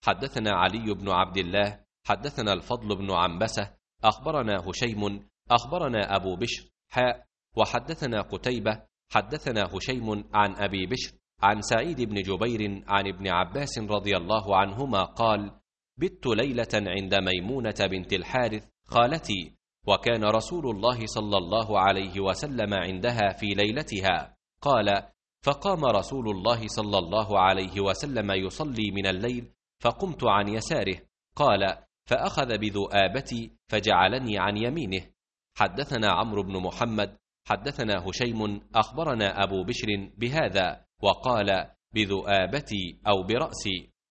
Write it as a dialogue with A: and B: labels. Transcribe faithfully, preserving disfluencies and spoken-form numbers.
A: حدثنا علي بن عبد الله حدثنا الفضل بن عنبسة أخبرنا هشيم أخبرنا أبو بشر حاء وحدثنا قتيبة حدثنا هشيم عن أبي بشر عن سعيد بن جبير عن ابن عباس رضي الله عنهما قال: بت ليلة عند ميمونة بنت الحارث خالتي، وكان رسول الله صلى الله عليه وسلم عندها في ليلتها. قال: فقام رسول الله صلى الله عليه وسلم يصلي من الليل، فقمت عن يساره. قال: فأخذ بذؤابتي فجعلني عن يمينه. حدثنا عمرو بن محمد حدثنا هشيم أخبرنا أبو بشر بهذا، وقال: بذؤابتي أو برأسي.